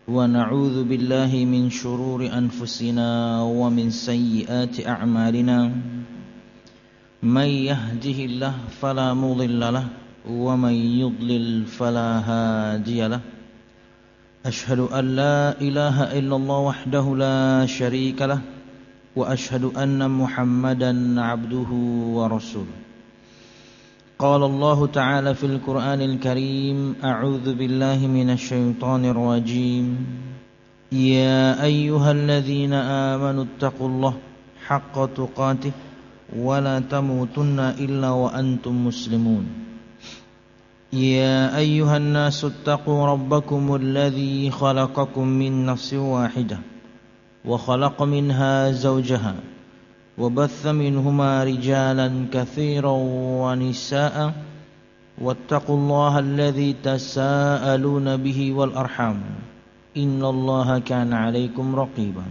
ونعوذ بالله من شرور أنفسنا ومن سيئات أعمالنا من يهده الله فلا مضل له ومن يضلل فلا هادي له أشهد أن لا إله إلا الله وحده لا شريك له وأشهد أن محمدا عبده ورسوله قال الله تعالى في القرآن الكريم أعوذ بالله من الشيطان الرجيم يا أيها الذين آمنوا اتقوا الله حق تقاته ولا تموتن إلا وأنتم مسلمون يا أيها الناس اتقوا ربكم الذي خلقكم من نفس واحدة وخلق منها زوجها وبث منهما رجالا كثيرا ونساء واتقوا الله الذي تساءلون به والأرحام إن الله كان عليكم رقيبا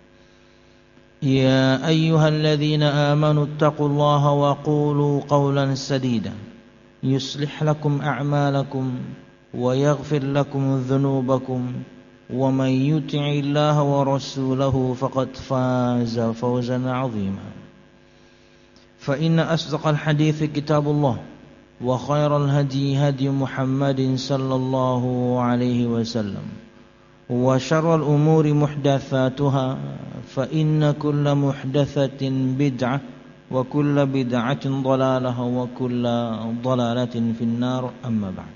يا أيها الذين آمنوا اتقوا الله وقولوا قولا سديدا يصلح لكم أعمالكم ويغفر لكم ذنوبكم ومن يطع الله ورسوله فقد فاز فوزا عظيما فإن أصدق الحديث كتاب الله وخير الهدي هدي محمد صلى الله عليه وسلم وشر الأمور محدثاتها فإن كل محدثة بدعة وكل بدعة ضلالة وكل ضلالة في النار أما بعد.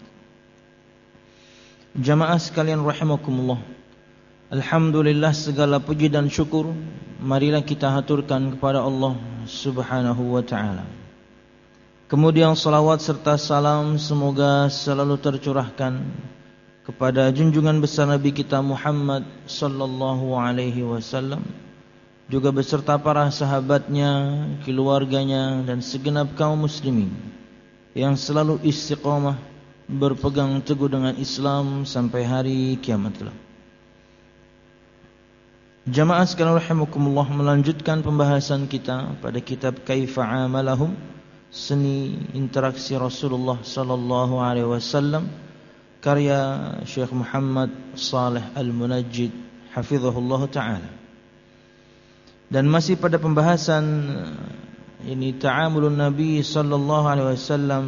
Jamaah sekalian rahimakumullah, alhamdulillah segala puji dan syukur marilah kita haturkan kepada Allah subhanahu wa ta'ala. Kemudian salawat serta salam semoga selalu tercurahkan kepada junjungan besar Nabi kita Muhammad sallallahu alaihi wasallam, juga beserta para sahabatnya, keluarganya dan segenap kaum muslimin yang selalu istiqamah berpegang teguh dengan Islam sampai hari kiamat kelak. Jamaah sekalian rahimakumullah, melanjutkan pembahasan kita pada kitab Kaifa Amalahum, seni interaksi Rasulullah sallallahu alaihi wasallam, karya Syekh Muhammad Saleh Al-Munajjid hafizahullah taala. Dan masih pada pembahasan ini ta'amulun Nabi sallallahu alaihi wasallam,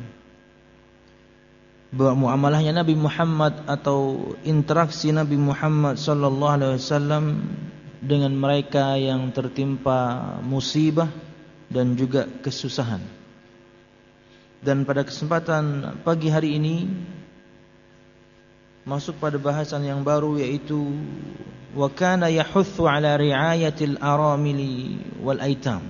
muamalahnya Nabi Muhammad atau interaksi Nabi Muhammad sallallahu alaihi wasallam dengan mereka yang tertimpa musibah dan juga kesusahan. Dan pada kesempatan pagi hari ini masuk pada bahasan yang baru, yaitu wa kana yahutsu ala riayatil aramili wal aitam.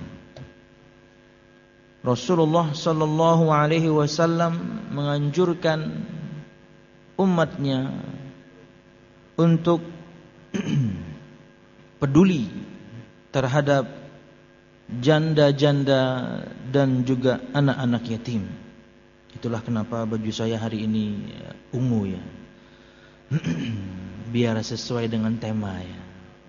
Rasulullah sallallahu alaihi wasallam menganjurkan umatnya untuk peduli terhadap janda-janda dan juga anak-anak yatim. Itulah kenapa baju saya hari ini ungu ya. Biar sesuai dengan tema ya.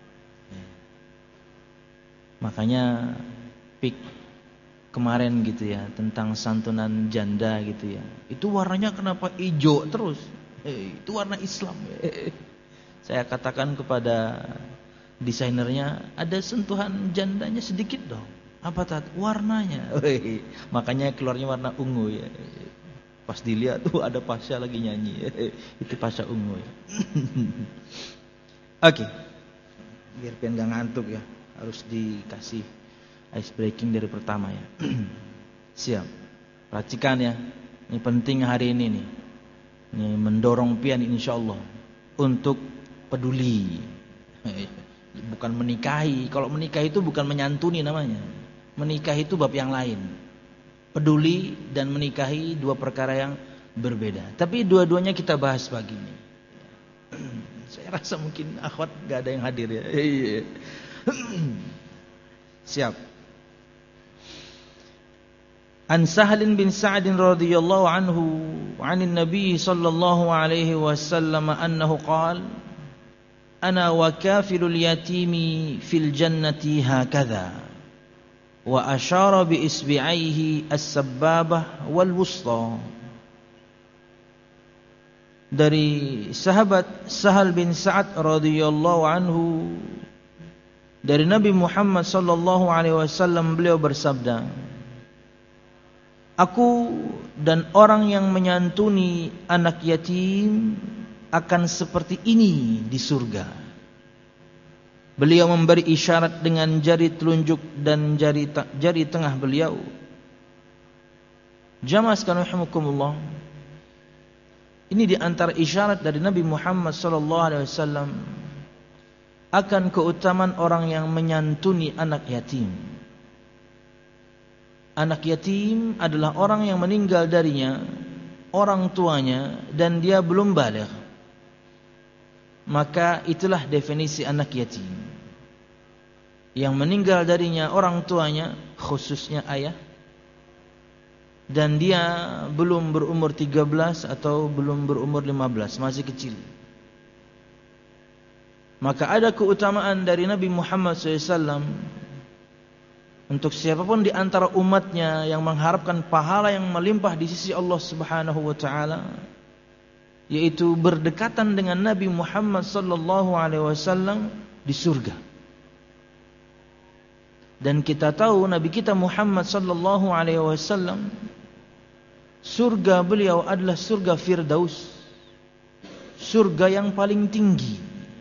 Makanya kemarin gitu ya, tentang santunan janda gitu ya, itu warnanya kenapa hijau terus? Itu warna Islam. Saya katakan kepada desainernya, ada sentuhan jandanya sedikit dong. Apa tadi? Warnanya. Makanya keluarnya warna ungu ya. Pas dilihat tuh ada Pasha lagi nyanyi. Itu Pasha ungu ya. Oke. Biar pian gak ngantuk ya, harus dikasih ice breaking dari pertama ya. Siap. Perhatikan ya. Ini penting hari ini nih. Ini mendorong pian insyaallah untuk peduli. Bukan menikahi. Kalau menikahi itu bukan menyantuni namanya. Menikah itu bab yang lain. Peduli dan menikahi dua perkara yang berbeda. Tapi dua-duanya kita bahas pagi ini. Saya rasa mungkin akhwat gak ada yang hadir ya. Siap. An Sahal bin Sa'd radhiyallahu anhu 'anil Nabi sallallahu alaihi wasallam annahu qala ana wa kafilul yatimi fil jannati hakadha wa asyara bi isbi'aihi as-sabbabah wal wusta. dari sahabat Sahal bin Sa'ad radhiyallahu anhu dari Nabi Muhammad sallallahu alaihi wasallam, beliau bersabda, aku dan orang yang menyantuni anak yatim akan seperti ini di surga. Beliau memberi isyarat dengan jari telunjuk dan jari tengah beliau. Jamaah sekalian rahimakumullah, ini di antara isyarat dari Nabi Muhammad sallallahu alaihi wasallam akan keutamaan orang yang menyantuni anak yatim. Anak yatim adalah orang yang meninggal darinya orang tuanya dan dia belum baligh. Maka itulah definisi anak yatim. Yang meninggal darinya orang tuanya, khususnya ayah, dan dia belum berumur 13 atau belum berumur 15, masih kecil. Maka ada keutamaan dari Nabi Muhammad SAW untuk siapapun di antara umatnya yang mengharapkan pahala yang melimpah di sisi Allah Subhanahu wa taala, yaitu berdekatan dengan Nabi Muhammad sallallahu alaihi wasallam di surga. Dan kita tahu Nabi kita Muhammad sallallahu alaihi wasallam, surga beliau adalah surga Firdaus, surga yang paling tinggi.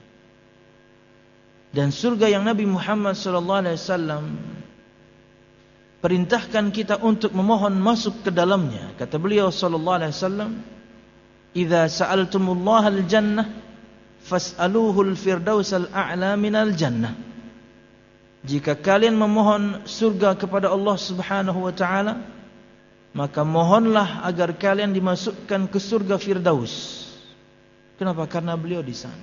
Dan surga yang Nabi Muhammad sallallahu alaihi wasallam perintahkan kita untuk memohon masuk ke dalamnya. Kata beliau sallallahu alaihi wasallam, "Idza sa'altumullaha al-jannah fas'aluhu al-firdaus al-a'la minal jannah." Jika kalian memohon surga kepada Allah Subhanahu wa taala, maka mohonlah agar kalian dimasukkan ke surga Firdaus. Kenapa? Karena beliau di sana.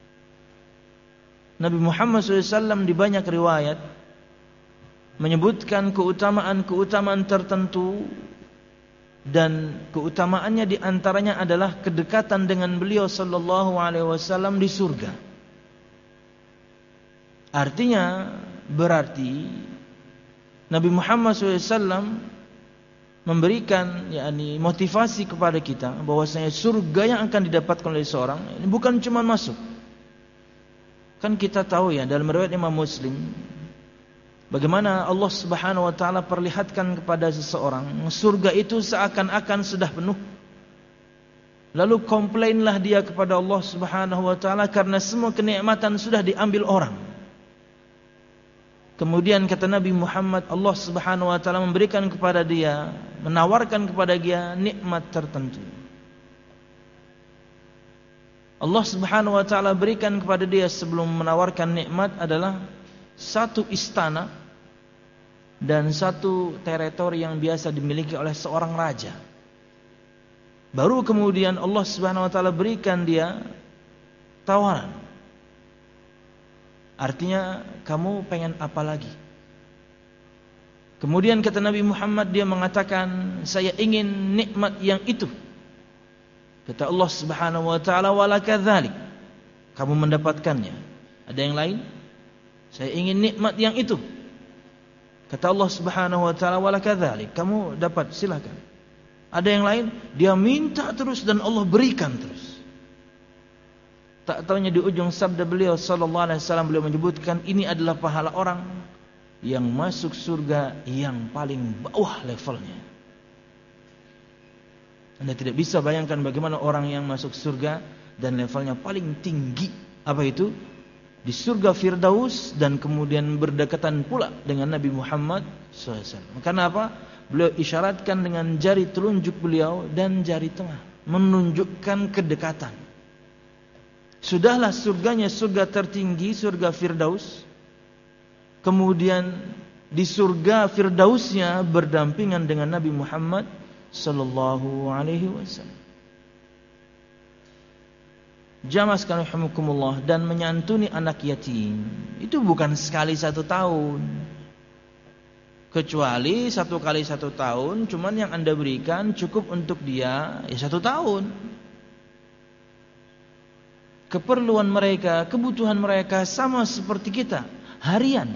Nabi Muhammad SAW di banyak riwayat menyebutkan keutamaan-keutamaan tertentu, dan keutamaannya diantaranya adalah kedekatan dengan beliau sallallahu alaihi wasallam di surga. Artinya berarti Nabi Muhammad SAW memberikan motivasi kepada kita bahwasanya surga yang akan didapatkan oleh seorang ini bukan cuma masuk. Kan kita tahu ya, dalam riwayat Imam Muslim, bagaimana Allah Subhanahu wa taala perlihatkan kepada seseorang surga itu seakan-akan sudah penuh. Lalu komplainlah dia kepada Allah Subhanahu wa taala karena semua kenikmatan sudah diambil orang. Kemudian kata Nabi Muhammad, Allah Subhanahu wa taala memberikan kepada dia, menawarkan kepada dia nikmat tertentu. Allah Subhanahu wa taala berikan kepada dia sebelum menawarkan nikmat adalah satu istana dan satu teritori yang biasa dimiliki oleh seorang raja. Baru kemudian Allah Subhanahu wa taala berikan dia tawaran. Artinya, kamu pengen apa lagi? Kemudian kata Nabi Muhammad, dia mengatakan, saya ingin nikmat yang itu. Kata Allah Subhanahu wa taala, walakadzalik, kamu mendapatkannya. Ada yang lain? Saya ingin nikmat yang itu. Kata Allah Subhanahu wa taala, walakadzalik, kamu dapat, silakan. Ada yang lain? Dia minta terus dan Allah berikan terus. Tak taunya di ujung sabda beliau sallallahu alaihi wasallam, beliau menyebutkan ini adalah pahala orang yang masuk surga yang paling bawah levelnya. Anda tidak bisa bayangkan bagaimana orang yang masuk surga dan levelnya paling tinggi. Apa itu? Di surga Firdaus, dan kemudian berdekatan pula dengan Nabi Muhammad SAW. Karena apa? Beliau isyaratkan dengan jari telunjuk beliau dan jari tengah, menunjukkan kedekatan. Sudahlah surganya surga tertinggi, surga Firdaus. Kemudian di surga Firdausnya berdampingan dengan Nabi Muhammad sallallahu alaihi wasallam. Jamaah sekalian rahimakumullah, dan menyantuni anak yatim itu bukan sekali 1 tahun. Kecuali 1 kali 1 tahun, cuman yang Anda berikan cukup untuk dia 1 tahun. Keperluan mereka, kebutuhan mereka sama seperti kita, harian.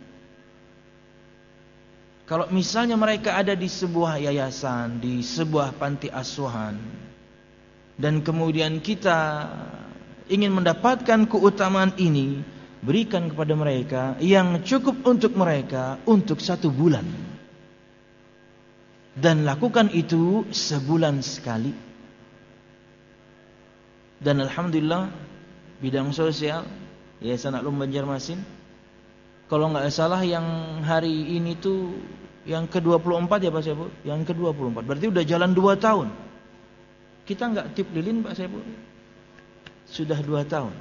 Kalau misalnya mereka ada di sebuah yayasan, di sebuah panti asuhan, dan kemudian kita ingin mendapatkan keutamaan ini, berikan kepada mereka yang cukup untuk mereka untuk 1 bulan. Dan lakukan itu sebulan sekali. Dan alhamdulillah bidang sosial Yayasan Aklum Banjarmasin, kalau nggak salah yang hari ini tuh yang ke-24 ya Pak Saiful, yang ke-24, berarti udah jalan 2 tahun. Kita nggak tip lilin Pak Saiful, sudah 2 tahun.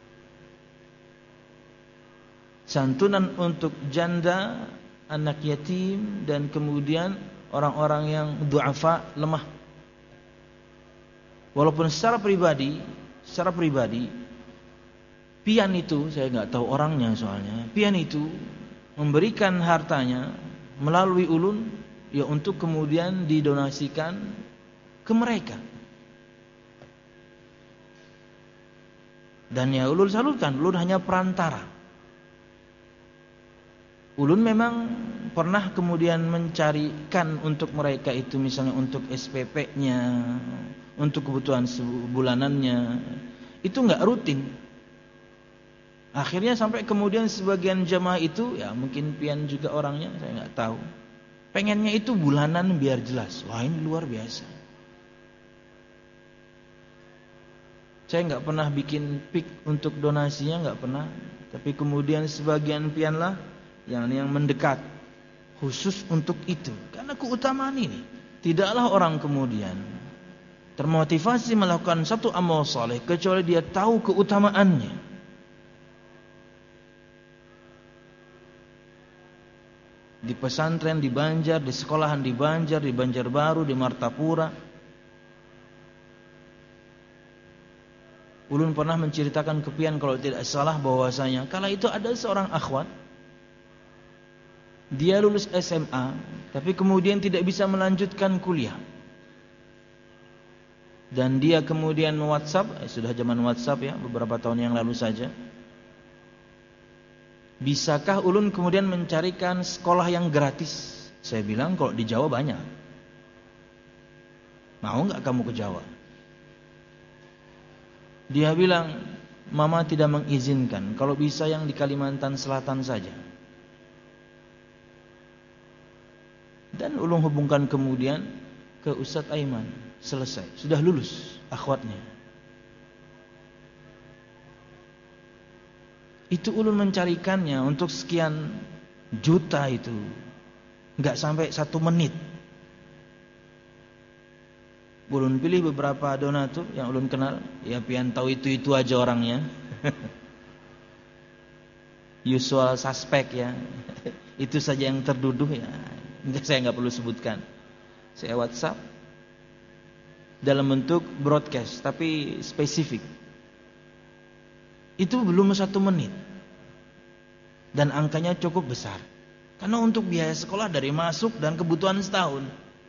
Santunan untuk janda, anak yatim, dan kemudian orang-orang yang du'afa, lemah. Walaupun secara pribadi pian itu, saya nggak tahu orangnya soalnya, pian itu memberikan hartanya melalui ulun ya untuk kemudian didonasikan ke mereka. Dan ya ulun salurkan, ulun hanya perantara. Ulun memang pernah kemudian mencarikan untuk mereka itu, misalnya untuk SPP-nya, untuk kebutuhan sebulanannya, itu nggak rutin. Akhirnya sampai kemudian sebagian jamaah itu, ya mungkin pian juga orangnya, saya nggak tahu, pengennya itu bulanan biar jelas. Wah, ini luar biasa. Saya nggak pernah bikin pik untuk donasinya, nggak pernah. Tapi kemudian sebagian pian lah yang mendekat khusus untuk itu, karena keutamaan ini. Tidaklah orang kemudian termotivasi melakukan satu amal saleh kecuali dia tahu keutamaannya. Di pesantren di Banjar, di sekolahan di Banjar, di Banjarbaru, di Martapura, ulun pernah menceritakan ke pian kalau tidak salah bahwasanya kala itu ada seorang akhwat, dia lulus SMA tapi kemudian tidak bisa melanjutkan kuliah. Dan dia kemudian WhatsApp, sudah zaman WhatsApp ya, beberapa tahun yang lalu saja. Bisakah ulun kemudian mencarikan sekolah yang gratis? Saya bilang kalau di Jawa banyak. Mau enggak kamu ke Jawa? Dia bilang, mama tidak mengizinkan, kalau bisa yang di Kalimantan Selatan saja. Dan ulun hubungkan kemudian ke Ustadz Aiman, selesai, sudah lulus akhwatnya. Itu ulun mencarikannya untuk sekian juta itu, enggak sampai 1 menit. Ulun pilih beberapa donatur yang ulun kenal, ya pian tahu itu aja orangnya. Usual suspect ya. Itu saja yang terduduh ya. Saya enggak perlu sebutkan. Saya WhatsApp dalam bentuk broadcast tapi spesifik. Itu belum 1 menit. Dan angkanya cukup besar. Karena untuk biaya sekolah dari masuk dan kebutuhan setahun.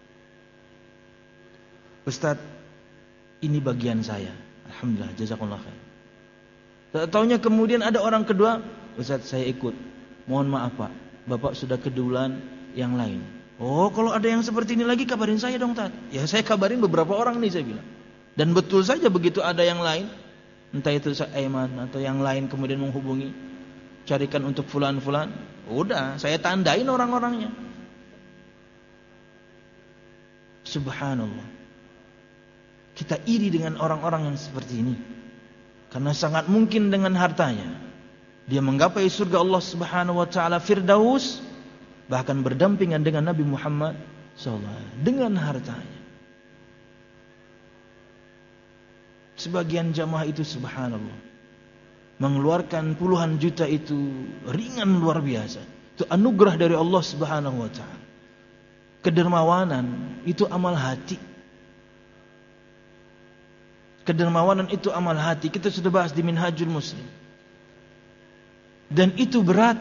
Ustadz, ini bagian saya. Alhamdulillah, jazakallah khair. Taunya kemudian ada orang kedua, Ustadz saya ikut. Mohon maaf Pak, Bapak sudah keduluan yang lain. Oh, kalau ada yang seperti ini lagi kabarin saya dong Tat. Ya saya kabarin beberapa orang nih, saya bilang. Dan betul saja begitu ada yang lain, entah itu Aiman atau yang lain kemudian menghubungi, carikan untuk fulan-fulan, udah saya tandain orang-orangnya. Subhanallah. Kita iri dengan orang-orang yang seperti ini. Karena sangat mungkin dengan hartanya dia menggapai surga Allah Subhanahu wa taala Firdaus, bahkan berdampingan dengan Nabi Muhammad SAW dengan hartanya. Sebagian jamaah itu subhanallah mengeluarkan puluhan juta itu ringan luar biasa. Itu anugerah dari Allah Subhanahu wa taala. Kedermawanan itu amal hati. Kedermawanan itu amal hati. Kita sudah bahas di Minhajul Muslim. Dan itu berat.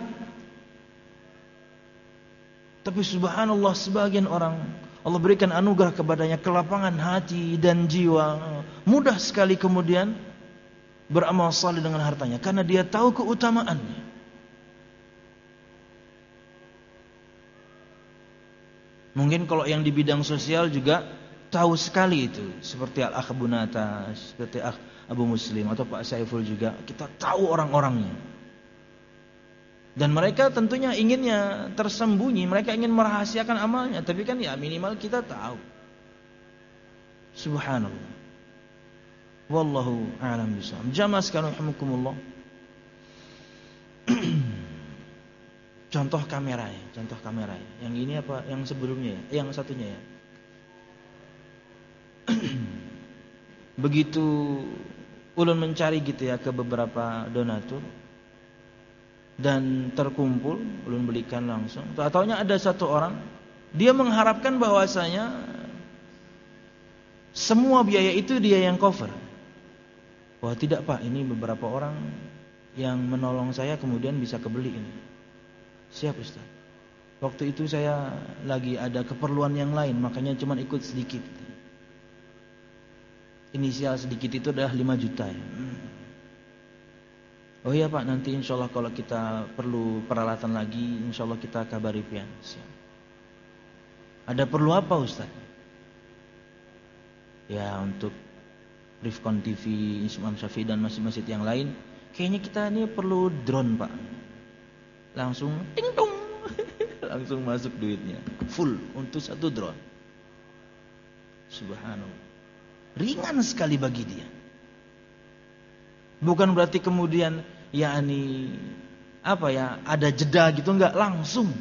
Tapi subhanallah sebagian orang Allah berikan anugerah kepadanya kelapangan hati dan jiwa, mudah sekali kemudian beramal saleh dengan hartanya karena dia tahu keutamaannya. Mungkin kalau yang di bidang sosial juga tahu sekali itu. Seperti Al-Akh Bunata, seperti Abu Muslim atau Pak Saiful juga. Kita tahu orang-orangnya. Dan mereka tentunya inginnya tersembunyi. Mereka ingin merahasiakan amalnya. Tapi kan ya minimal kita tahu. Subhanallah. Wallahu a'lam bishawab. Jamaah sekalian rahimakumullah. Contoh kamera ya. Yang ini apa? Yang sebelumnya ya? Yang satunya ya. Begitu ulun mencari gitu ya ke beberapa donatur dan terkumpul, ulun belikan langsung. Tahu-taunya ada satu orang, dia mengharapkan bahwasanya semua biaya itu dia yang cover. Wah tidak Pak, ini beberapa orang yang menolong saya kemudian bisa kebeli ini. Siap Ustaz. Waktu itu saya lagi ada keperluan yang lain, makanya cuma ikut sedikit. Inisial sedikit itu adalah 5 juta ya. Oh iya Pak, nanti insya Allah kalau kita perlu peralatan lagi, insya Allah kita kabari pian. Ada perlu apa Ustaz? Ya untuk Rifkon TV, Imam Syafi'i dan masjid-masjid yang lain, kayaknya kita ini perlu drone Pak. Langsung ting tung, langsung masuk duitnya, full untuk satu drone. Subhanallah, ringan sekali bagi dia. Bukan berarti kemudian yakni apa ya, ada jeda gitu, enggak, langsung.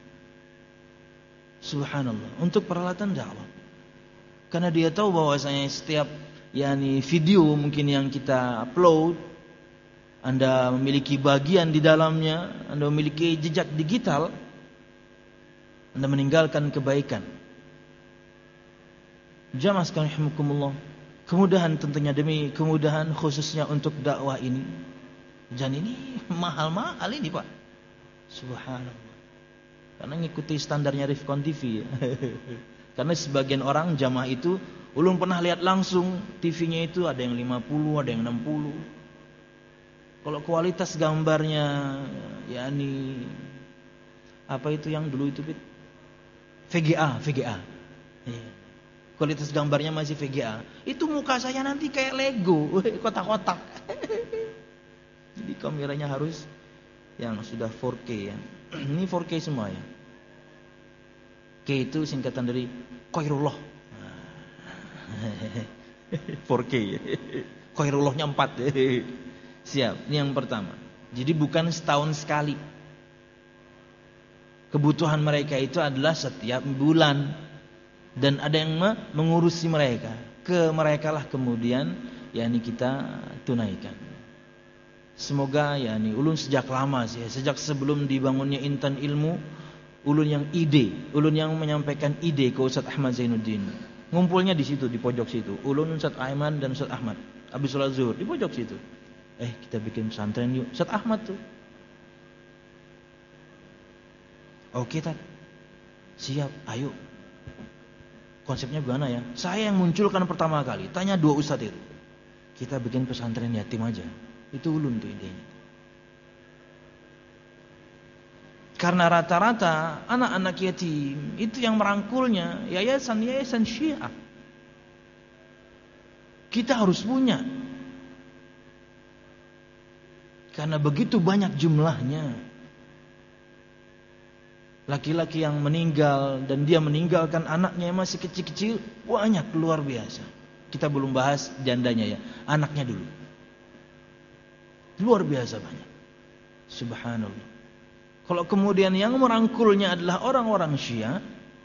Subhanallah, untuk peralatan dakwah. Karena dia tahu bahwasanya setiap yakni video mungkin yang kita upload, Anda memiliki bagian di dalamnya, Anda memiliki jejak digital, Anda meninggalkan kebaikan. Jamaah sekalian rahimakumullah. Kemudahan tentunya demi kemudahan khususnya untuk dakwah ini. Dan ini mahal-mahal ini Pak. Subhanallah. Karena ngikuti standarnya Rifkon TV ya. Karena sebagian orang jamaah itu, ulun pernah lihat langsung TV-nya itu ada yang 50, ada yang 60. Kalau kualitas gambarnya yakni apa itu yang dulu itu VGA. Iya. Kualitas gambarnya masih VGA. Itu muka saya nanti kayak Lego, kotak-kotak. Jadi kameranya harus yang sudah 4K ya. Ini 4K semua ya. K itu singkatan dari Khairullah. 4K. Khairullahnya 4. Siap, ini yang pertama. Jadi bukan setahun sekali. Kebutuhan mereka itu adalah setiap bulan. Dan ada yang mengurusi mereka. Ke mereka lah kemudian yakni kita tunaikan. Semoga yakni ulun sejak lama sih, sejak sebelum dibangunnya Intan Ilmu, ulun yang menyampaikan ide ke Ustaz Ahmad Zainuddin. Ngumpulnya di situ, di pojok situ. Ulun, Ustaz Aiman dan Ustaz Ahmad Abdul Salat Zuhur di pojok situ. Kita bikin pesantren yuk. Ustaz Ahmad tuh. Oke Tat. Siap, ayo. Konsepnya gimana ya? Saya yang munculkan pertama kali. Tanya 2 ustaz itu. Kita bikin pesantren yatim aja. Itu ulun tuh idenya. Karena rata-rata anak-anak yatim itu yang merangkulnya yayasan Syiah. Kita harus punya. Karena begitu banyak jumlahnya. Laki-laki yang meninggal dan dia meninggalkan anaknya yang masih kecil-kecil, banyak, luar biasa. Kita belum bahas jandanya ya, anaknya dulu. Luar biasa banyak. Subhanallah. Kalau kemudian yang merangkulnya adalah orang-orang Syiah,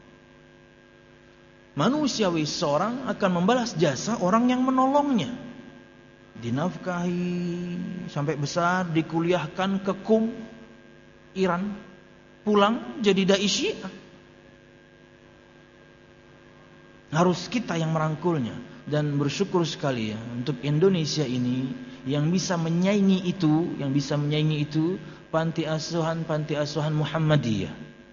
manusiawi seorang akan membalas jasa orang yang menolongnya. Dinafkahi sampai besar, dikuliahkan ke Qum, Iran, pulang jadi dai Syiah. Harus kita yang merangkulnya. Dan bersyukur sekali ya untuk Indonesia ini yang bisa menyaingi itu, panti asuhan Muhammadiyah.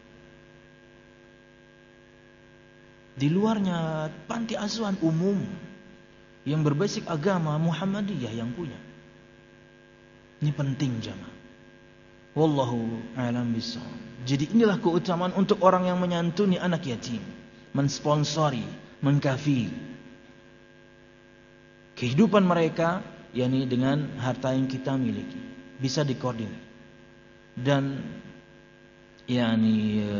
Di luarnya panti asuhan umum yang berbasis agama Muhammadiyah yang punya. Ini penting jamaah. Wallahu a'lam bishawab. Jadi inilah keutamaan untuk orang yang menyantuni anak yatim, mensponsori, mengkafir kehidupan mereka, yakni dengan harta yang kita miliki, bisa dikoordinir. Dan yakni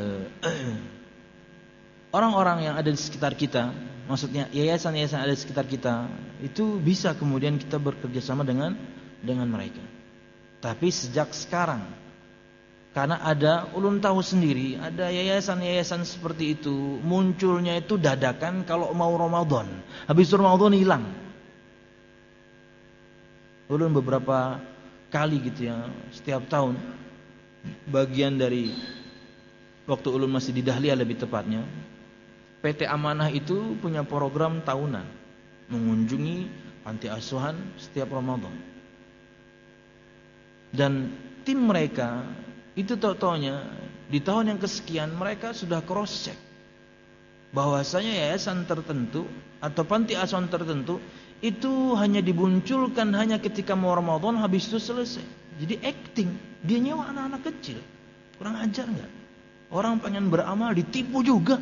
orang-orang yang ada di sekitar kita, maksudnya yayasan-yayasan ada di sekitar kita, itu bisa kemudian kita bekerja sama dengan mereka. Tapi sejak sekarang, karena ada, ulun tahu sendiri, ada yayasan-yayasan seperti itu munculnya itu dadakan kalau mau Ramadan. Habis Ramadan hilang. Ulun beberapa kali gitu ya, setiap tahun, bagian dari waktu ulun masih di Dahlia lebih tepatnya, PT Amanah itu punya program tahunan mengunjungi panti asuhan setiap Ramadan. Dan tim mereka itu taunya di tahun yang kesekian mereka sudah cross check bahwasanya yayasan tertentu atau panti asuhan tertentu itu hanya dimunculkan hanya ketika mau Ramadan, habis itu selesai. Jadi acting, dia nyewa anak-anak kecil. Kurang ajar enggak? Orang pengen beramal ditipu juga.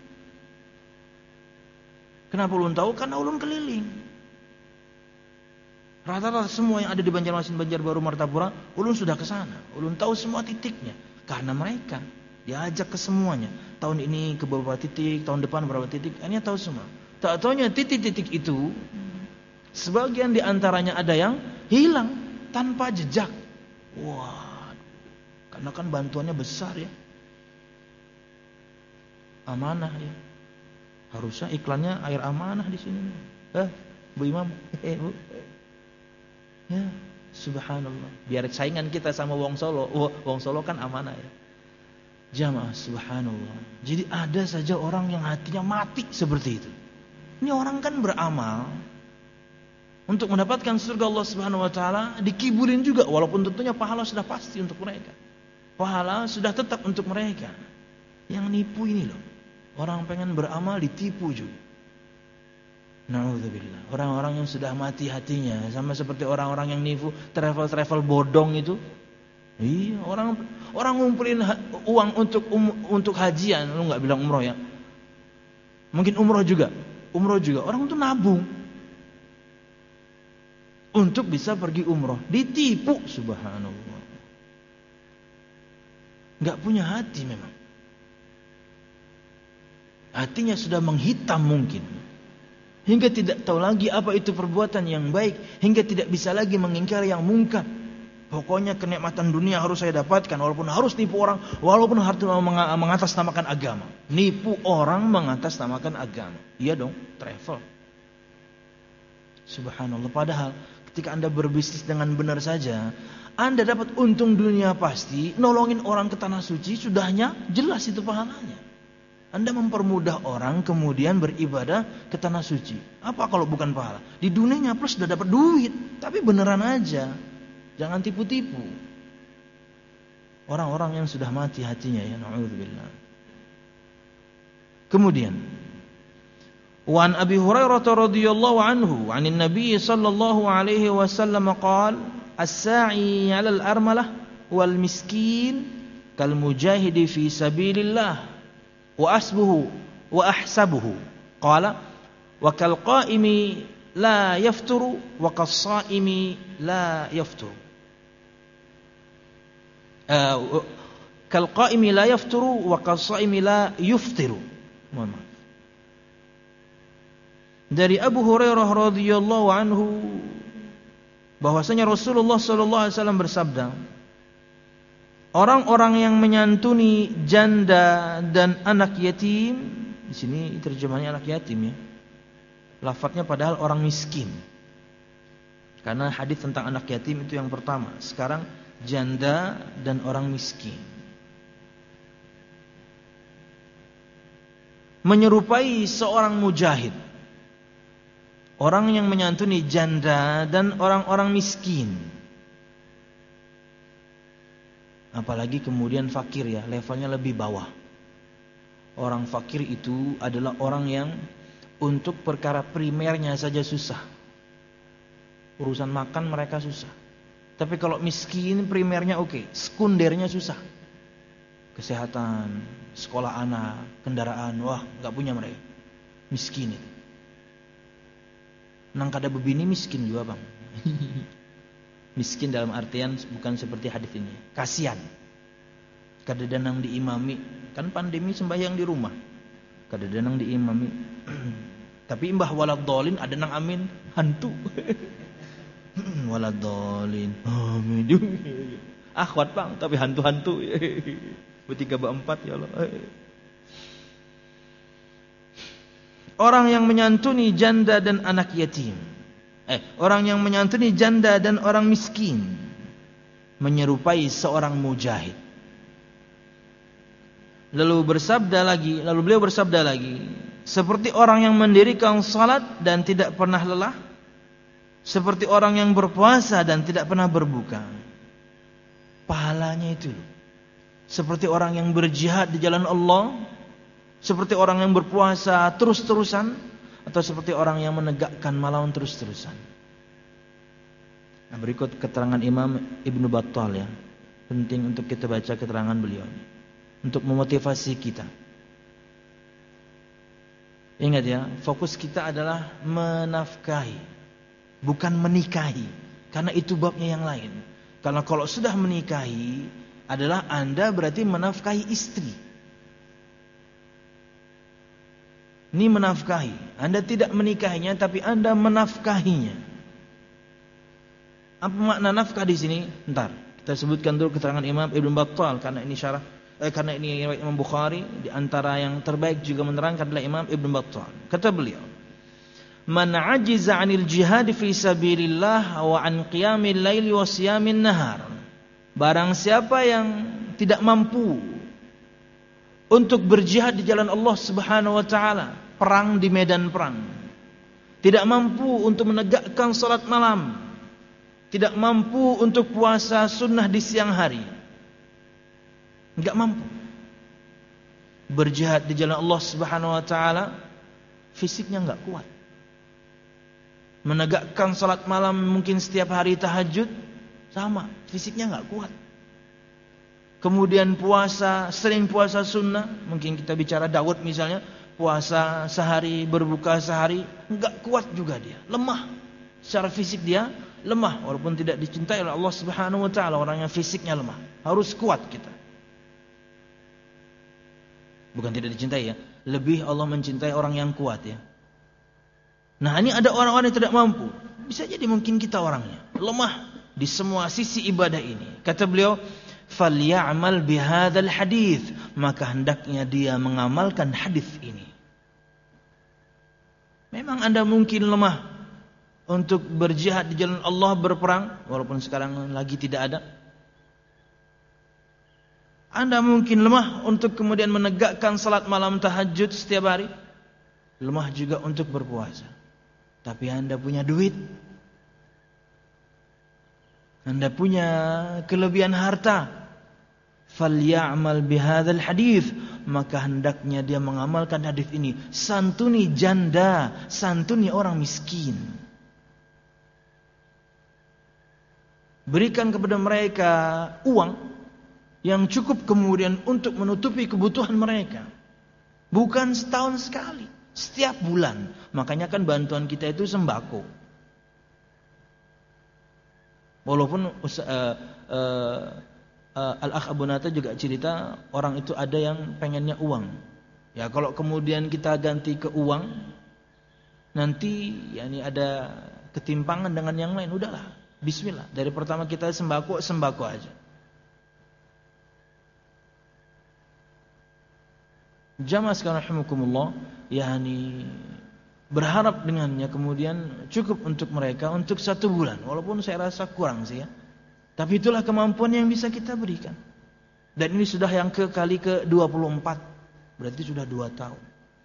Kenapa ulun tahu? Karena ulun keliling. Rata-rata semua yang ada di Banjarmasin, Banjarbaru, Martapura, ulun sudah ke sana. Ulun tahu semua titiknya. Karena mereka diajak ke semuanya. Tahun ini ke beberapa titik, tahun depan beberapa titik. Ini tahu semua. Tak taunya titik-titik itu, sebagian di antaranya ada yang hilang tanpa jejak. Wah, karena kan bantuannya besar ya. Amanah ya. Harusnya iklannya air amanah di sini. Bu Imam, Bu. Ya, subhanallah. Biar saingan kita sama Wong Solo. Wong Solo kan amanah ya. Jamaah, subhanallah. Jadi ada saja orang yang hatinya mati seperti itu. Ini orang kan beramal untuk mendapatkan surga Allah Subhanahu wa taala, dikibulin juga walaupun tentunya pahala sudah pasti untuk mereka. Pahala sudah tetap untuk mereka. Yang nipu ini loh. Orang pengen beramal ditipu juga. Na'udzubillah. Orang-orang yang sudah mati hatinya, sama seperti orang-orang yang nipu travel bodong itu. Iya, orang ngumpulin uang untuk hajian, lu enggak bilang umroh ya. Mungkin umroh juga. Orang itu nabung untuk bisa pergi umroh, ditipu, subhanallah. Enggak punya hati memang. Hatinya sudah menghitam mungkin, hingga tidak tahu lagi apa itu perbuatan yang baik, hingga tidak bisa lagi mengingkari yang mungkar. Pokoknya kenikmatan dunia harus saya dapatkan, walaupun harus nipu orang, walaupun harus mengatasnamakan agama. Nipu orang mengatasnamakan agama. Iya dong, travel. Subhanallah. Padahal ketika Anda berbisnis dengan benar saja, Anda dapat untung dunia pasti. Nolongin orang ke tanah suci sudahnya jelas itu pahalanya. Anda mempermudah orang kemudian beribadah ke tanah suci. Apa kalau bukan pahala? Di dunianya plus sudah dapat duit, tapi beneran aja. Jangan tipu-tipu orang-orang yang sudah mati hatinya ya, na'udzubillah. Kemudian wa an Abi Hurairah radhiyallahu anhu 'anil Nabi sallallahu alaihi wasallam qala as-sa'i 'alal armalah wal miskin kal mujahidi fi sabilillah wa asbuhu wa ahsabuhu qala wa kal qa'imi la yafturu wa kas sha'imi la yafturu kal qa'imi la yafturu wa kas sha'imi la yuftiru. Mohon maaf. Dari Abu Hurairah radhiyallahu anhu bahwasanya Rasulullah sallallahu alaihi wasallam bersabda, orang-orang yang menyantuni janda dan anak yatim, di sini terjemahannya anak yatim ya. Lafadznya padahal orang miskin. Karena hadis tentang anak yatim itu yang pertama. Sekarang janda dan orang miskin. Menyerupai seorang mujahid. Orang yang menyantuni janda dan orang-orang miskin. Apalagi kemudian fakir ya, levelnya lebih bawah. Orang fakir itu adalah orang yang untuk perkara primernya saja susah. Urusan makan mereka susah. Tapi kalau miskin primernya oke, sekundernya susah. Kesehatan, sekolah anak, kendaraan, wah enggak punya mereka. Miskin itu. Nang kada bebini miskin juga bang. Miskin dalam artian bukan seperti hadis ini. Kasihan. Kada danang diimami. Kan pandemi sembahyang di rumah. Kada danang diimami. Tapi imbah waladhdallin ada nang amin hantu. Waladhdallin. Amin. Akhwat bang, tapi hantu-hantu. Bertiga berempat ya Allah. Orang yang menyantuni janda dan anak yatim. Orang yang menyantuni janda dan orang miskin menyerupai seorang mujahid. Lalu beliau bersabda lagi, seperti orang yang mendirikan salat dan tidak pernah lelah, seperti orang yang berpuasa dan tidak pernah berbuka. Pahalanya itu seperti orang yang berjihad di jalan Allah, seperti orang yang berpuasa terus-terusan, atau seperti orang yang menegakkan malam terus-terusan. Nah, berikut keterangan Imam Ibn Battal ya. Penting untuk kita baca keterangan beliau ini, untuk memotivasi kita. Ingat ya, fokus kita adalah menafkahi, bukan menikahi. Karena itu babnya yang lain. Karena kalau sudah menikahi adalah Anda berarti menafkahi istri. Ini menafkahi. Anda tidak menikahinya, tapi Anda menafkahinya. Apa makna nafkah di sini? Ntar kita sebutkan dulu keterangan Imam Ibn Battal karena ini karena ini Imam Bukhari, di antara yang terbaik juga menerangkan adalah Imam Ibn Battal. Kata beliau, "Man 'ajiza 'anil jihad fi sabilillah wa 'an qiyamil laili wa siyamin nahar." Barang siapa yang tidak mampu untuk berjihad di jalan Allah Subhanahu wa taala, perang di medan perang, tidak mampu untuk menegakkan salat malam, tidak mampu untuk puasa sunnah di siang hari, enggak mampu berjihad di jalan Allah Subhanahu wa taala, fisiknya enggak kuat. Menegakkan salat malam mungkin setiap hari tahajud, sama, fisiknya enggak kuat. Kemudian puasa, sering puasa sunnah, mungkin kita bicara Daud misalnya, puasa sehari, berbuka sehari, enggak kuat juga dia, lemah. Secara fisik dia lemah, walaupun tidak dicintai oleh Allah Subhanahu wa taala, orang yang fisiknya lemah. Harus kuat kita. Bukan tidak dicintai ya, lebih Allah mencintai orang yang kuat ya. Nah, ini ada orang-orang yang tidak mampu. Bisa jadi mungkin kita orangnya lemah di semua sisi ibadah ini. Kata beliau, "Falyamal bihadzal hadits," maka hendaknya dia mengamalkan hadis ini. Memang Anda mungkin lemah untuk berjihad di jalan Allah, berperang, walaupun sekarang lagi tidak ada. Anda mungkin lemah untuk kemudian menegakkan salat malam tahajud setiap hari, lemah juga untuk berpuasa. Tapi Anda punya duit, Anda punya kelebihan harta, falyamal bihadzal hadits, maka hendaknya dia mengamalkan hadis ini. Santuni janda, santuni orang miskin. Berikan kepada mereka uang yang cukup kemudian untuk menutupi kebutuhan mereka. Bukan setahun sekali, setiap bulan. Makanya kan bantuan kita itu sembako. Walaupun Al-Akh Abu Nata juga cerita, orang itu ada yang pengennya uang. Ya kalau kemudian kita ganti ke uang, nanti yakni ada ketimpangan dengan yang lain. Udahlah, bismillah. Dari pertama kita sembako aja. Jamaah sekalian rahimakumullah, yakni berharap dengannya kemudian cukup untuk mereka untuk 1 bulan. Walaupun saya rasa kurang sih ya. Tapi itulah kemampuan yang bisa kita berikan. Dan ini sudah yang kali ke-24. Berarti sudah 2 tahun.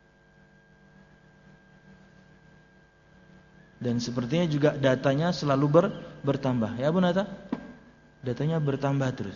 Dan sepertinya juga datanya selalu bertambah. Ya Bu Nata? Datanya bertambah terus.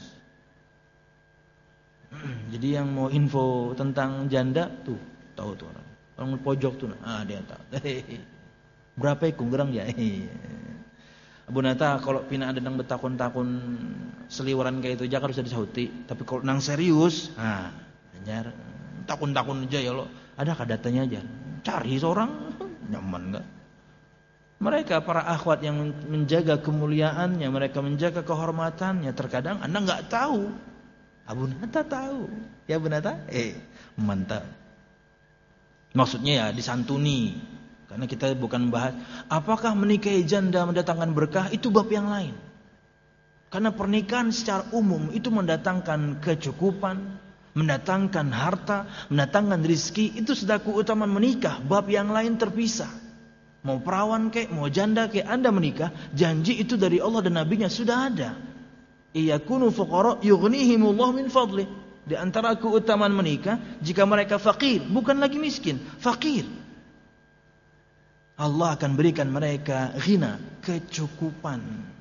Jadi yang mau info tentang janda tuh, tahu tuh orang. Orang pojok tuh, dia tahu. Berapa ikut gerang ya? Abu Nata kalau pina ada nang betakun-takun seliwaran kayak itu aja harus disauti. Tapi kalau nang serius, anjar takun-takun aja ya lo. Ada datanya aja. cari seorang nyaman enggak? Mereka para akhwat yang menjaga kemuliaannya, mereka menjaga kehormatannya. Terkadang Anda enggak tahu. Abu Nata tahu. Ya Abu Nata? Mantap. Maksudnya ya disantuni. Karena kita bukan bahas apakah menikahi janda mendatangkan berkah, itu bab yang lain. Karena pernikahan secara umum itu mendatangkan kecukupan, mendatangkan harta, mendatangkan rizki. Itu sudah keutamaan menikah. Bab yang lain terpisah. Mau perawan kek, mau janda kek, Anda menikah, janji itu dari Allah dan Nabi-Nya sudah ada. Iyakunu fuqara yughnihimullah min fadlih. Di antara keutamaan menikah, jika mereka fakir, bukan lagi miskin, fakir, Allah akan berikan mereka ghina, kecukupan.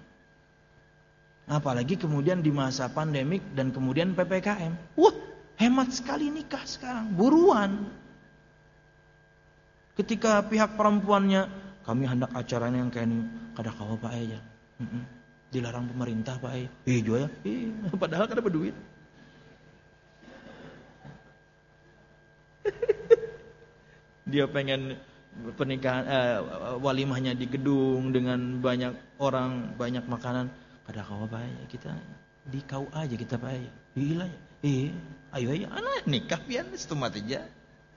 Apalagi kemudian di masa pandemik dan kemudian PPKM. Wah, hemat sekali nikah sekarang, buruan. Ketika pihak perempuannya, kami hendak acaranya yang kayak ini, kada kawa Pak aja. Dilarang pemerintah Pak aja. Juga ya. Padahal kada berduit. Dia pengen pernikahan walimahnya di gedung dengan banyak orang, banyak makanan. Kada kawa Pak aja, kita di kau aja kita Pak aja. Gila ya. Ayo anak nikah pian setemat aja.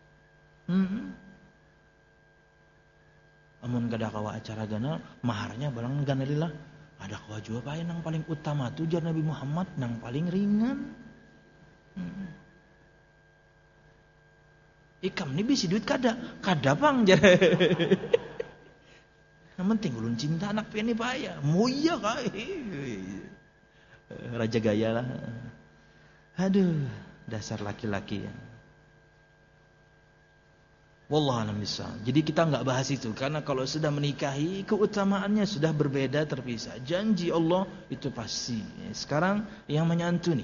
Amun kada kawa acara gana, maharnya balang ganalillah. Ada kawa jua Pak nang paling utama tu jar Nabi Muhammad, nang paling ringan. Ikam ni bisi duit kada pang jar. Yang penting ulun cinta anak pian ni Pak ya. Muya ka. Raja gaya lah. Aduh, dasar laki-laki ya. Wallahualam bissawab. Jadi kita enggak bahas itu karena kalau sudah menikahi keutamaannya sudah berbeda terpisah. Janji Allah itu pasti. Sekarang yang menyantuni.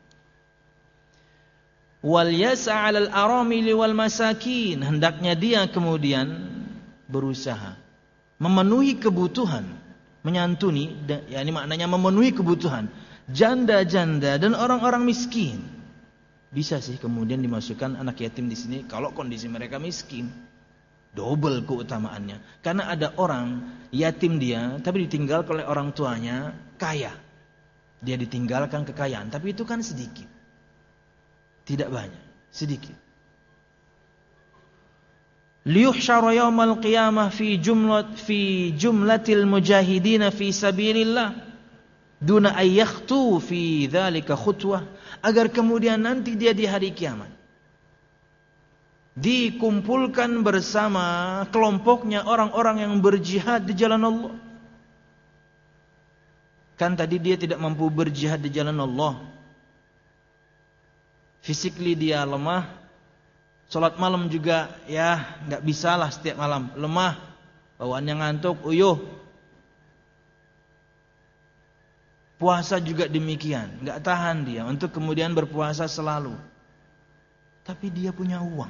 Wal yas'a 'alal aramili wal masakin, hendaknya dia kemudian berusaha memenuhi kebutuhan, menyantuni, yakni maknanya memenuhi kebutuhan janda-janda dan orang-orang miskin. Bisa sih kemudian dimasukkan anak yatim di sini kalau kondisi mereka miskin. Double keutamaannya. Karena ada orang yatim dia tapi ditinggalkan oleh orang tuanya kaya. Dia ditinggalkan kekayaan tapi itu kan sedikit. Tidak banyak, sedikit. Liyuhsyara yaumal qiyamah fi jumlatil mujahidin fi sabilillah duna ayyakhtu fi dzalika khutwah, agar kemudian nanti dia di hari kiamat dikumpulkan bersama kelompoknya orang-orang yang berjihad di jalan Allah. Kan tadi dia tidak mampu berjihad di jalan Allah, physically dia lemah, salat malam juga ya enggak bisalah setiap malam, lemah, bawaannya ngantuk, uyuh. Puasa juga demikian, enggak tahan dia untuk kemudian berpuasa selalu. Tapi dia punya uang.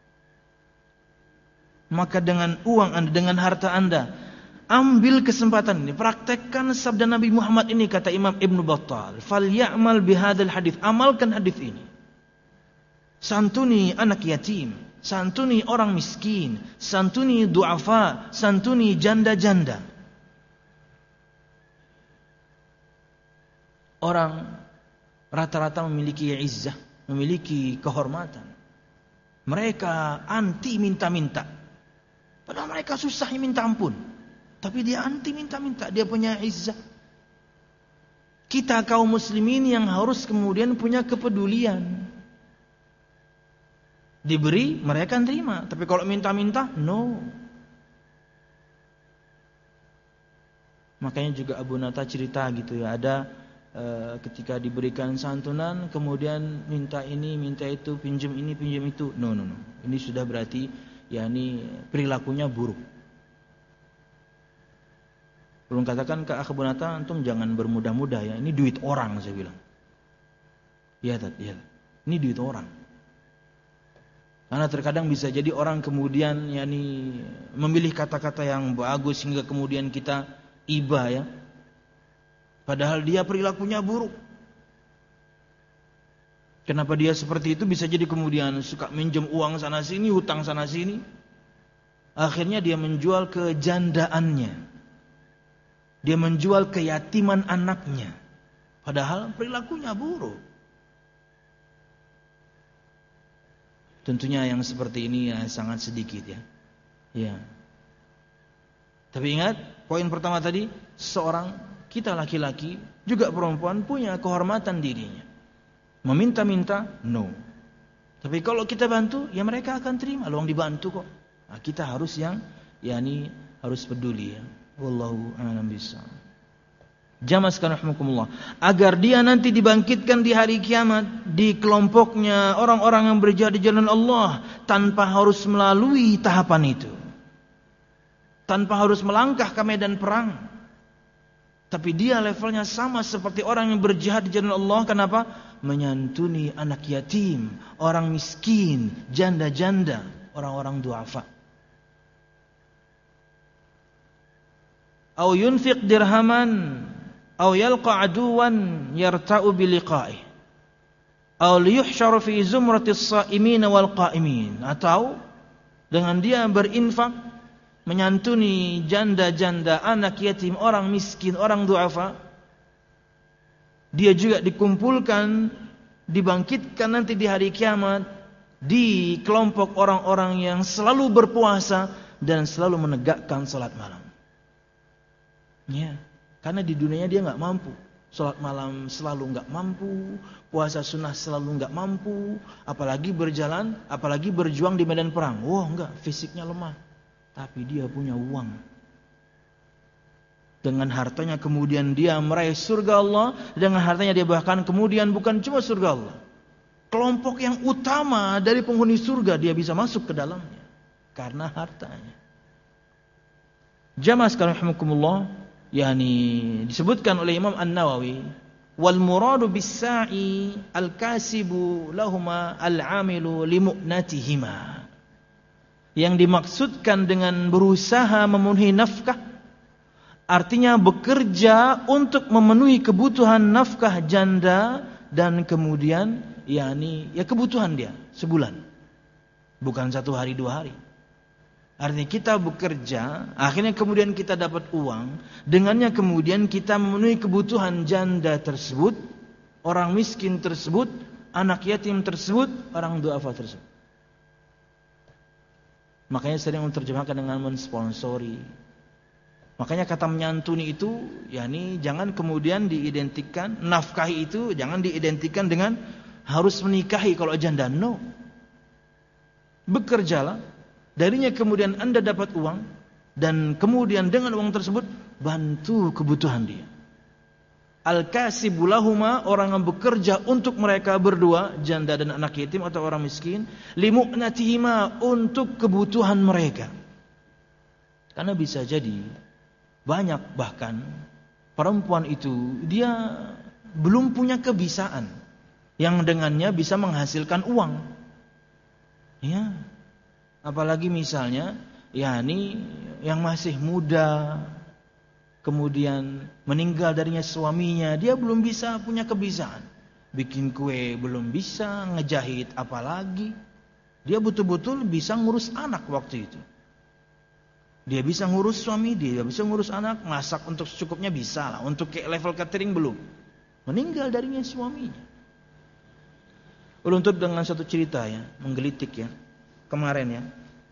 Maka dengan uang Anda, dengan harta Anda, ambil kesempatan ini, praktekkan sabda Nabi Muhammad ini, kata Imam Ibn Battal, "Falyamal bihadzal hadits." Amalkan hadis ini. Santuni anak yatim, santuni orang miskin, santuni du'afa, santuni janda-janda. Orang rata-rata memiliki izzah, memiliki kehormatan. Mereka anti minta-minta. Padahal mereka susahnya minta ampun. Tapi dia anti minta-minta, dia punya izzah. Kita kaum muslimin yang harus kemudian punya kepedulian. Diberi, mereka akan terima. Tapi kalau minta-minta, no. Makanya juga Abu Nata cerita gitu ya, ada ketika diberikan santunan kemudian minta ini, minta itu, pinjam ini, pinjam itu. No. Ini sudah berarti yakni perilakunya buruk. Belum katakan ke Abu Nata, antum jangan bermudah-mudah ya. Ini duit orang, saya bilang. Iya. Ini duit orang. Karena terkadang bisa jadi orang kemudian yakni memilih kata-kata yang bagus hingga kemudian kita iba ya. Padahal dia perilakunya buruk. Kenapa dia seperti itu? Bisa jadi kemudian suka minjem uang sana sini, hutang sana sini. Akhirnya dia menjual kejandaannya. Dia menjual keyatiman anaknya. Padahal perilakunya buruk. Tentunya yang seperti ini ya sangat sedikit ya. Ya. Tapi ingat, poin pertama tadi, seorang kita laki-laki juga perempuan punya kehormatan dirinya. Meminta-minta, no. Tapi kalau kita bantu, ya mereka akan terima. Luang dibantu kok. Nah, kita harus harus peduli ya. Wallahu a'lam bishawab. Jamaah sekalian rahimakumullah, agar dia nanti dibangkitkan di hari kiamat di kelompoknya orang-orang yang berjihad di jalan Allah tanpa harus melalui tahapan itu. Tanpa harus melangkah ke medan perang. Tapi dia levelnya sama seperti orang yang berjihad di jalan Allah. Kenapa? Menyantuni anak yatim, orang miskin, janda-janda, orang-orang duafa. Au yunfiq dirhaman au yalqa aduwan yarta'u biliqa'ih au liyuhsyar fi zumratis sha'imin wal qa'imin, atau dengan dia berinfak menyantuni janda-janda, anak yatim, orang miskin, orang duafa, dia juga dikumpulkan, dibangkitkan nanti di hari kiamat di kelompok orang-orang yang selalu berpuasa dan selalu menegakkan salat malam. Ya, karena di dunianya dia nggak mampu, salat malam selalu nggak mampu, puasa sunnah selalu nggak mampu, apalagi berjalan, apalagi berjuang di medan perang. Wah, enggak, fisiknya lemah, tapi dia punya uang. Dengan hartanya kemudian dia meraih surga Allah, dengan hartanya dia bahkan kemudian bukan cuma surga Allah, kelompok yang utama dari penghuni surga dia bisa masuk ke dalamnya karena hartanya. Jamaah sekalian rahimakumullah, disebutkan oleh Imam An-Nawawi, wal muradu bis-sa'i al-kasibu lahuma al-'amilu limu'natihima. Yang dimaksudkan dengan berusaha memenuhi nafkah, artinya bekerja untuk memenuhi kebutuhan nafkah janda dan kemudian kebutuhan dia sebulan, bukan 1 hari 2 hari. Artinya kita bekerja, akhirnya kemudian kita dapat uang, dengannya kemudian kita memenuhi kebutuhan janda tersebut, orang miskin tersebut, anak yatim tersebut, orang duafa tersebut. Makanya sering menerjemahkan dengan mensponsori. Makanya kata menyantuni itu, jangan kemudian diidentikan, nafkahi itu jangan diidentikan dengan harus menikahi kalau janda. No. Bekerjalah, darinya kemudian Anda dapat uang, dan kemudian dengan uang tersebut bantu kebutuhan dia. Al-kasibu lahuma, orang yang bekerja untuk mereka berdua, janda dan anak yatim atau orang miskin, limu'natihima, untuk kebutuhan mereka. Karena bisa jadi banyak bahkan perempuan itu dia belum punya kebisaan yang dengannya bisa menghasilkan uang. Ya. Apalagi misalnya yang masih muda, kemudian meninggal darinya suaminya, dia belum bisa punya kebisaan. Bikin kue belum bisa, ngejahit apalagi. Dia betul-betul bisa ngurus anak waktu itu. Dia bisa ngurus suami, dia bisa ngurus anak, masak untuk secukupnya bisa lah. Untuk level catering belum. Meninggal darinya suaminya. Untuk dengan satu cerita menggelitik kemarin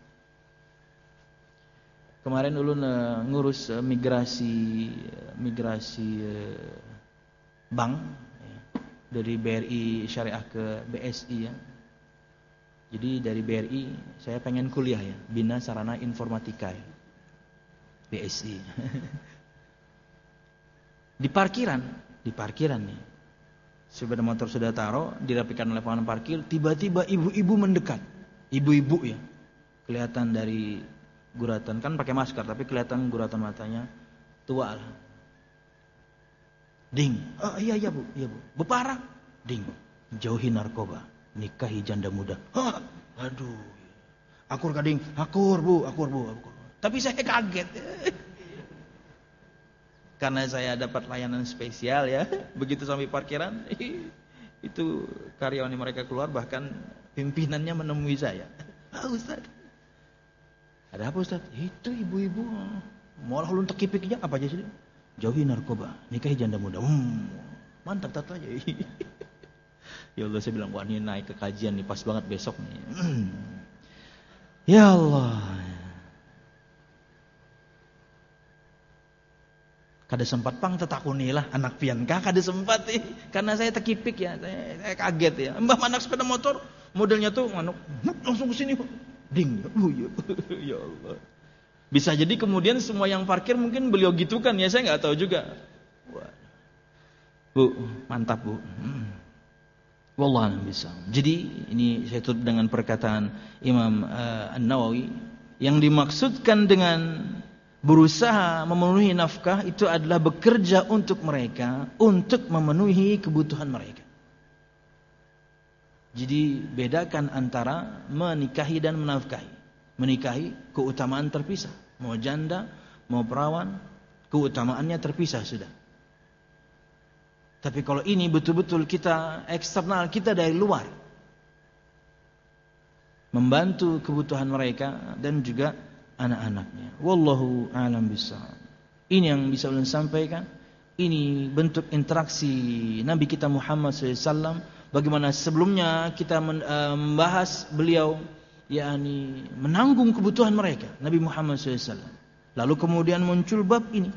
ulun ngurus migrasi bank dari BRI Syariah ke BSI Jadi dari BRI saya pengen kuliah Bina Sarana Informatika BSI. Di parkiran nih. Sepeda motor sudah taruh, dirapikan oleh pengaman parkir, tiba-tiba ibu-ibu mendekat. Ibu-ibu kelihatan dari guratan, kan pakai masker tapi kelihatan guratan matanya, tua lah. Ding. Oh iya bu. Beparah. Ding. Jauhi narkoba, nikahi janda muda. Aduh. Akur kading, akur bu. Tapi saya kaget. Karena saya dapat layanan spesial begitu sampai parkiran, itu karyawan mereka keluar, bahkan pimpinannya menemui saya. Ustaz, Ada apa Ustaz? Itu ibu-ibu malah ulun tekipiknya apa aja sih? Jauhi narkoba, nikahi janda muda. Mantap tato aja. Ya Allah, saya bilang wah ini naik ke kajian nih pas banget besok nih. Ya Allah. Kada sempat pang tetakunilah anak pian kah kada sempat karena saya tekipik ya, saya kaget ya. Mbah manak sepeda motor modelnya tuh manuk langsung ke sini ding. Ya Allah. Bisa jadi kemudian semua yang parkir mungkin beliau gitu kan ya, saya nggak tahu juga. Bu, mantap Bu. Wallahualam bisa. Jadi ini saya tutup dengan perkataan Imam An-Nawawi yang dimaksudkan dengan berusaha memenuhi nafkah itu adalah bekerja untuk mereka untuk memenuhi kebutuhan mereka. Jadi bedakan antara menikahi dan menafkahi. Menikahi keutamaan terpisah. Mau janda, mau perawan, keutamaannya terpisah sudah. Tapi kalau ini betul-betul kita eksternal, kita dari luar membantu kebutuhan mereka dan juga anak-anaknya. Wallahu a'lam bishawab. Ini yang bisa ulun sampaikan. Ini bentuk interaksi Nabi kita Muhammad SAW. Bagaimana sebelumnya kita membahas beliau, yakni menanggung kebutuhan mereka, Nabi Muhammad SAW. Lalu kemudian muncul bab ini.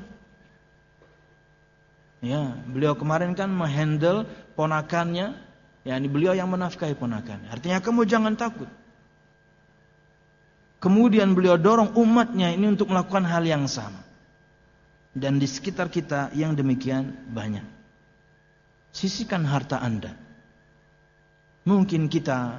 Ya, beliau kemarin kan menghandle ponakannya, yakni beliau yang menafkahi ponakannya. Artinya kamu jangan takut. Kemudian beliau dorong umatnya ini untuk melakukan hal yang sama. Dan di sekitar kita yang demikian banyak. Sisihkan harta Anda. Mungkin kita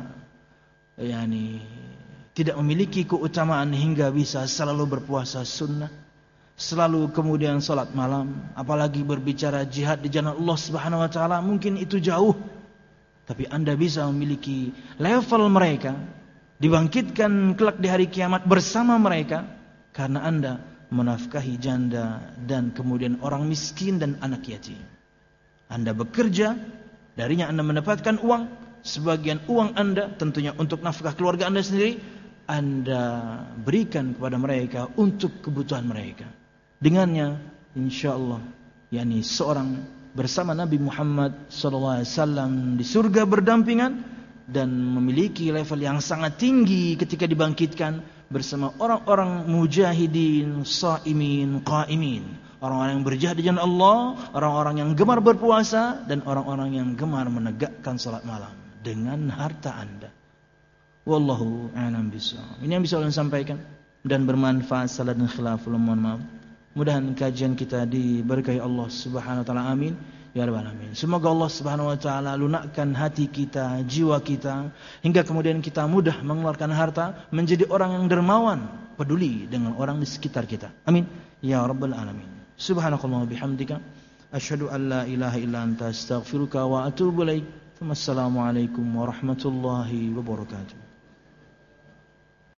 tidak memiliki keutamaan hingga bisa selalu berpuasa sunnah, selalu kemudian salat malam, apalagi berbicara jihad di jalan Allah Subhanahu wa taala, mungkin itu jauh. Tapi Anda bisa memiliki level mereka, dibangkitkan kelak di hari kiamat bersama mereka karena Anda menafkahi janda dan kemudian orang miskin dan anak yatim. Anda bekerja, darinya Anda mendapatkan uang, sebagian uang Anda tentunya untuk nafkah keluarga Anda sendiri, Anda berikan kepada mereka untuk kebutuhan mereka. Dengannya insyaallah yakni seorang bersama Nabi Muhammad SAW di surga berdampingan dan memiliki level yang sangat tinggi ketika dibangkitkan bersama orang-orang mujahidin, shaimin, qaimin, orang-orang yang berjihad di jalan Allah, orang-orang yang gemar berpuasa dan orang-orang yang gemar menegakkan salat malam dengan harta Anda. Wallahu a'lam bishawab. Ini yang bisa saya sampaikan dan bermanfaat. Salah dan khilaf, mohon maaf. Mudahan kajian kita diberkahi Allah Subhanahu wa taala. Amin ya rabbal alamin. Semoga Allah Subhanahu wa taala lunakkan hati kita, jiwa kita, hingga kemudian kita mudah mengeluarkan harta, menjadi orang yang dermawan, peduli dengan orang di sekitar kita. Amin ya rabbal alamin. Subhanakallahumma bihamdika asyhadu an la ilaha illa anta astaghfiruka wa atubu ilaik. Wassalamualaikum warahmatullahi wabarakatuh.